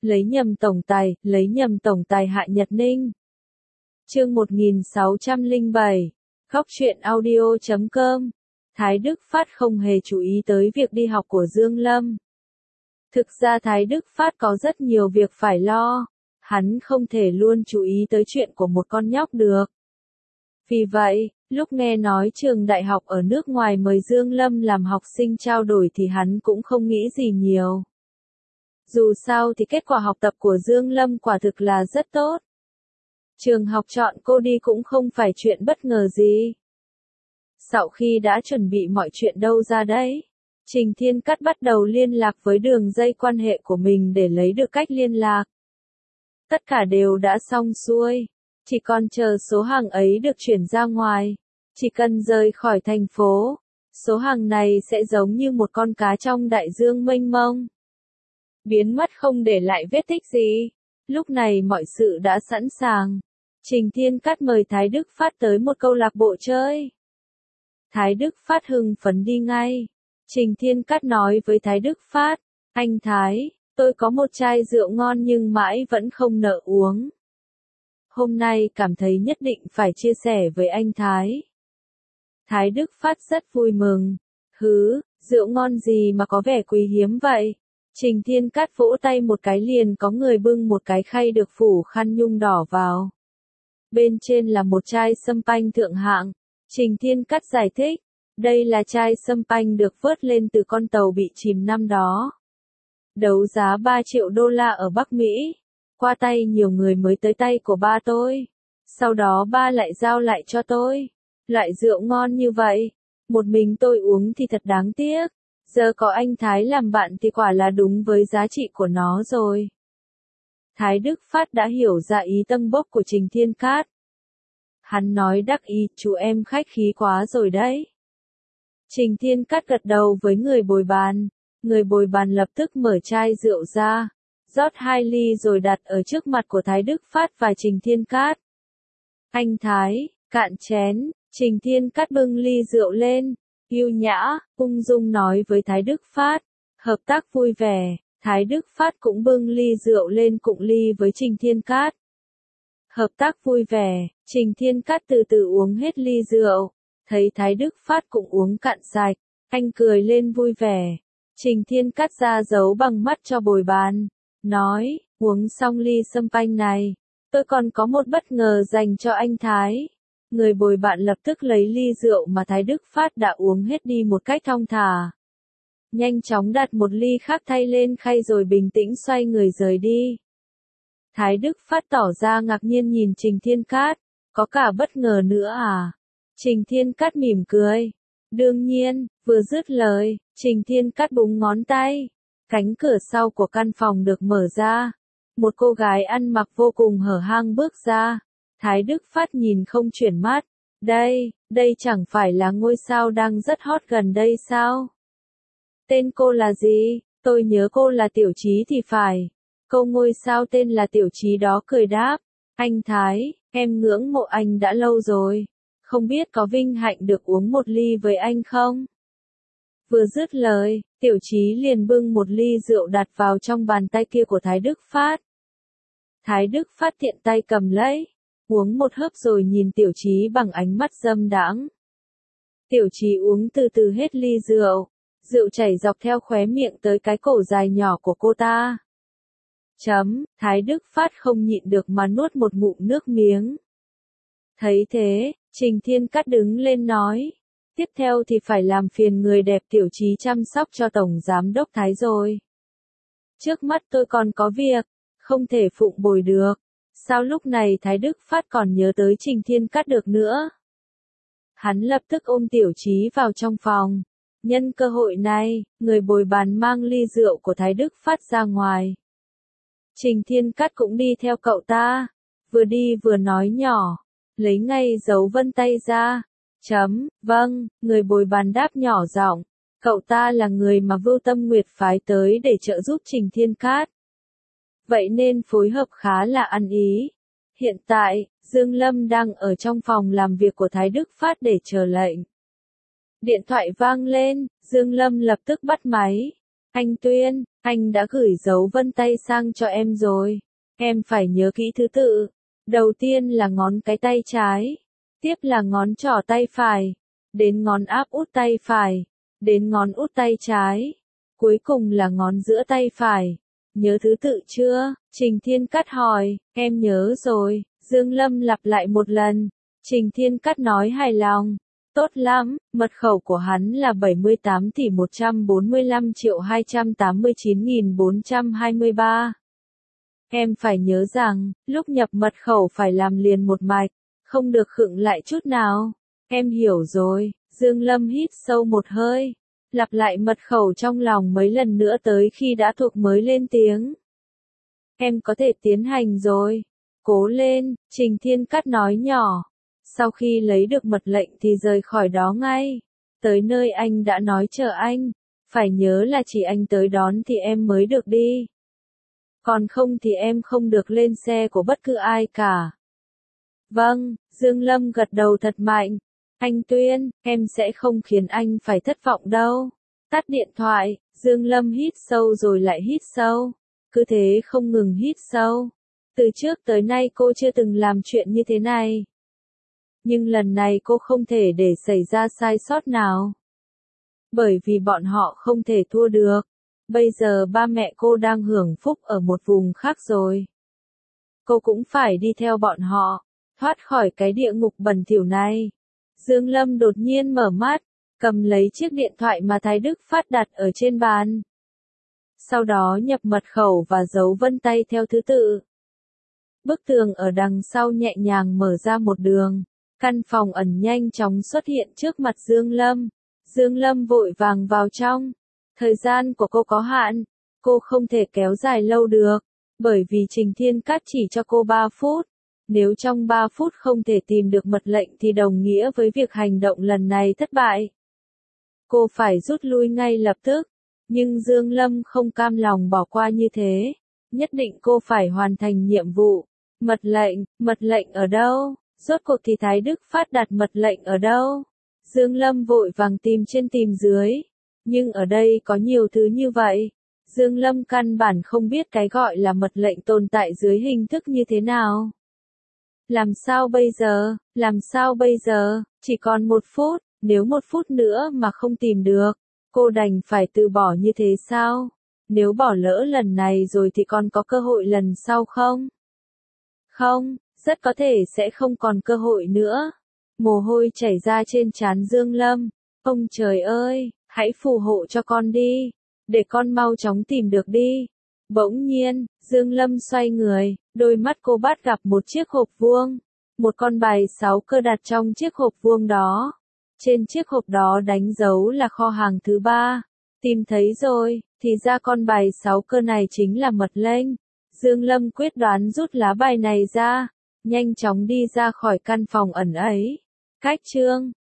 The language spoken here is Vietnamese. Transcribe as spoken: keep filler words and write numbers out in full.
lấy nhầm tổng tài, lấy nhầm tổng tài Hạ Nhật Ninh. Chương một nghìn sáu trăm lẻ bảy, Góc truyện audio chấm com. Thái Đức Phát không hề chú ý tới việc đi học của Dương Lâm. Thực ra Thái Đức Phát có rất nhiều việc phải lo, hắn không thể luôn chú ý tới chuyện của một con nhóc được. Vì vậy, lúc nghe nói trường đại học ở nước ngoài mời Dương Lâm làm học sinh trao đổi thì hắn cũng không nghĩ gì nhiều. Dù sao thì kết quả học tập của Dương Lâm quả thực là rất tốt. Trường học chọn cô đi cũng không phải chuyện bất ngờ gì. Sau khi đã chuẩn bị mọi chuyện đâu ra đấy, Trình Thiên Cát bắt đầu liên lạc với đường dây quan hệ của mình để lấy được cách liên lạc. Tất cả đều đã xong xuôi, chỉ còn chờ số hàng ấy được chuyển ra ngoài. Chỉ cần rời khỏi thành phố, số hàng này sẽ giống như một con cá trong đại dương mênh mông, biến mất không để lại vết tích gì. Lúc này mọi sự đã sẵn sàng. Trình Thiên Cát mời Thái Đức Phát tới một câu lạc bộ chơi. Thái Đức Phát hưng phấn đi ngay. Trình Thiên Cát nói với Thái Đức Phát, anh Thái, tôi có một chai rượu ngon nhưng mãi vẫn không nỡ uống. Hôm nay cảm thấy nhất định phải chia sẻ với anh Thái. Thái Đức Phát rất vui mừng. Hứ, rượu ngon gì mà có vẻ quý hiếm vậy? Trình Thiên Cát vỗ tay một cái liền có người bưng một cái khay được phủ khăn nhung đỏ vào. Bên trên là một chai sâm panh thượng hạng. Trình Thiên Cát giải thích, đây là chai sâm panh được vớt lên từ con tàu bị chìm năm đó. Đấu giá ba triệu đô la ở Bắc Mỹ. Qua tay nhiều người mới tới tay của ba tôi. Sau đó ba lại giao lại cho tôi. Loại rượu ngon như vậy, một mình tôi uống thì thật đáng tiếc. Giờ có anh Thái làm bạn thì quả là đúng với giá trị của nó rồi. Thái Đức Phát đã hiểu ra ý tâng bốc của Trình Thiên Cát. Hắn nói đắc ý, chú em khách khí quá rồi đấy. Trình Thiên Cát gật đầu với người bồi bàn. Người bồi bàn lập tức mở chai rượu ra, rót hai ly rồi đặt ở trước mặt của Thái Đức Phát và Trình Thiên Cát. Anh Thái, cạn chén. Trình Thiên Cát bưng ly rượu lên, yêu nhã, ung dung nói với Thái Đức Phát, hợp tác vui vẻ. Thái Đức Phát cũng bưng ly rượu lên cụng ly với Trình Thiên Cát. Hợp tác vui vẻ. Trình Thiên Cát từ từ uống hết ly rượu, thấy Thái Đức Phát cũng uống cạn sạch, anh cười lên vui vẻ. Trình Thiên Cát ra dấu bằng mắt cho bồi bàn, nói, uống xong ly sâm panh này, tôi còn có một bất ngờ dành cho anh Thái. Người bồi bạn lập tức lấy ly rượu mà Thái Đức Phát đã uống hết đi một cách thong thả. Nhanh chóng đặt một ly khác thay lên khay rồi bình tĩnh xoay người rời đi. Thái Đức Phát tỏ ra ngạc nhiên nhìn Trình Thiên Cát, có cả bất ngờ nữa à? Trình Thiên Cát mỉm cười. Đương nhiên, vừa dứt lời, Trình Thiên Cát búng ngón tay. Cánh cửa sau của căn phòng được mở ra. Một cô gái ăn mặc vô cùng hở hang bước ra. Thái Đức Phát nhìn không chuyển mắt. Đây, đây chẳng phải là ngôi sao đang rất hot gần đây sao? Tên cô là gì? Tôi nhớ cô là Tiểu Trí thì phải. Cô ngôi sao tên là Tiểu Trí đó cười đáp. Anh Thái, em ngưỡng mộ anh đã lâu rồi. Không biết có vinh hạnh được uống một ly với anh không? Vừa dứt lời, Tiểu Trí liền bưng một ly rượu đặt vào trong bàn tay kia của Thái Đức Phát. Thái Đức Phát tiện tay cầm lấy, uống một hớp rồi nhìn Tiểu Trí bằng ánh mắt dâm đãng. Tiểu Trí uống từ từ hết ly rượu, rượu chảy dọc theo khóe miệng tới cái cổ dài nhỏ của cô ta. Chấm, Thái Đức Phát không nhịn được mà nuốt một ngụm nước miếng. Thấy thế, Trình Thiên Cát đứng lên nói, tiếp theo thì phải làm phiền người đẹp Tiểu Trí chăm sóc cho Tổng Giám đốc Thái rồi. Trước mắt tôi còn có việc, không thể phụng bồi được. Sao lúc này Thái Đức Phát còn nhớ tới Trình Thiên Cát được nữa? Hắn lập tức ôm Tiểu Trí vào trong phòng. Nhân cơ hội này, người bồi bàn mang ly rượu của Thái Đức Phát ra ngoài. Trình Thiên Cát cũng đi theo cậu ta, vừa đi vừa nói nhỏ, lấy ngay dấu vân tay ra. Chấm, vâng, người bồi bàn đáp nhỏ giọng, cậu ta là người mà Vưu Tâm Nguyệt phái tới để trợ giúp Trình Thiên Cát. Vậy nên phối hợp khá là ăn ý. Hiện tại, Dương Lâm đang ở trong phòng làm việc của Thái Đức Phát để chờ lệnh. Điện thoại vang lên, Dương Lâm lập tức bắt máy. Anh Tuyên, Anh đã gửi dấu vân tay sang cho em rồi. Em phải nhớ kỹ thứ tự. Đầu tiên là ngón cái tay trái. Tiếp là ngón trỏ tay phải. Đến ngón áp út tay phải. Đến ngón út tay trái. Cuối cùng là ngón giữa tay phải. Nhớ thứ tự chưa? Trình Thiên Cát hỏi. Em nhớ rồi. Dương Lâm lặp lại một lần. Trình Thiên Cát nói hài lòng. Tốt lắm, mật khẩu của hắn là bảy mươi tám tỷ một trăm bốn mươi lăm triệu hai trăm tám mươi chín nghìn bốn trăm hai mươi ba. Em phải nhớ rằng, lúc nhập mật khẩu phải làm liền một mạch, không được khựng lại chút nào. Em hiểu rồi, Dương Lâm hít sâu một hơi, lặp lại mật khẩu trong lòng mấy lần nữa tới khi đã thuộc mới lên tiếng. Em có thể tiến hành rồi. Cố lên, Trình Thiên Cát nói nhỏ. Sau khi lấy được mật lệnh thì rời khỏi đó ngay. Tới nơi anh đã nói chờ anh. Phải nhớ là chỉ anh tới đón thì em mới được đi. Còn không thì em không được lên xe của bất cứ ai cả. Vâng, Dương Lâm gật đầu thật mạnh. Anh Tuyên, em sẽ không khiến anh phải thất vọng đâu. Tắt điện thoại, Dương Lâm hít sâu rồi lại hít sâu. Cứ thế không ngừng hít sâu. Từ trước tới nay cô chưa từng làm chuyện như thế này. Nhưng lần này cô không thể để xảy ra sai sót nào. Bởi vì bọn họ không thể thua được. Bây giờ ba mẹ cô đang hưởng phúc ở một vùng khác rồi. Cô cũng phải đi theo bọn họ, thoát khỏi cái địa ngục bẩn thỉu này. Dương Lâm đột nhiên mở mắt, cầm lấy chiếc điện thoại mà Thái Đức Phát đặt ở trên bàn. Sau đó nhập mật khẩu và dấu vân tay theo thứ tự. Bức tường ở đằng sau nhẹ nhàng mở ra một đường. Căn phòng ẩn nhanh chóng xuất hiện trước mặt Dương Lâm. Dương Lâm vội vàng vào trong. Thời gian của cô có hạn. Cô không thể kéo dài lâu được. Bởi vì Trình Thiên Cát chỉ cho cô ba phút. Nếu trong ba phút không thể tìm được mật lệnh thì đồng nghĩa với việc hành động lần này thất bại. Cô phải rút lui ngay lập tức. Nhưng Dương Lâm không cam lòng bỏ qua như thế. Nhất định cô phải hoàn thành nhiệm vụ. Mật lệnh, mật lệnh ở đâu? Rốt cuộc thì Thái Đức Phát đặt mật lệnh ở đâu? Dương Lâm vội vàng tìm trên tìm dưới. Nhưng ở đây có nhiều thứ như vậy. Dương Lâm căn bản không biết cái gọi là mật lệnh tồn tại dưới hình thức như thế nào. Làm sao bây giờ? Làm sao bây giờ? Chỉ còn một phút, nếu một phút nữa mà không tìm được, cô đành phải từ bỏ như thế sao? Nếu bỏ lỡ lần này rồi thì còn có cơ hội lần sau không? Không, rất có thể sẽ không còn cơ hội nữa. Mồ hôi chảy ra trên trán Dương Lâm. Ông trời ơi, hãy phù hộ cho con đi, để con mau chóng tìm được đi. Bỗng nhiên, Dương Lâm xoay người, đôi mắt cô bắt gặp một chiếc hộp vuông. Một con bài sáu cơ đặt trong chiếc hộp vuông đó. Trên chiếc hộp đó đánh dấu là kho hàng thứ ba. Tìm thấy rồi, thì ra con bài sáu cơ này chính là mật lệnh. Dương Lâm quyết đoán rút lá bài này ra, nhanh chóng đi ra khỏi căn phòng ẩn ấy. Cách chương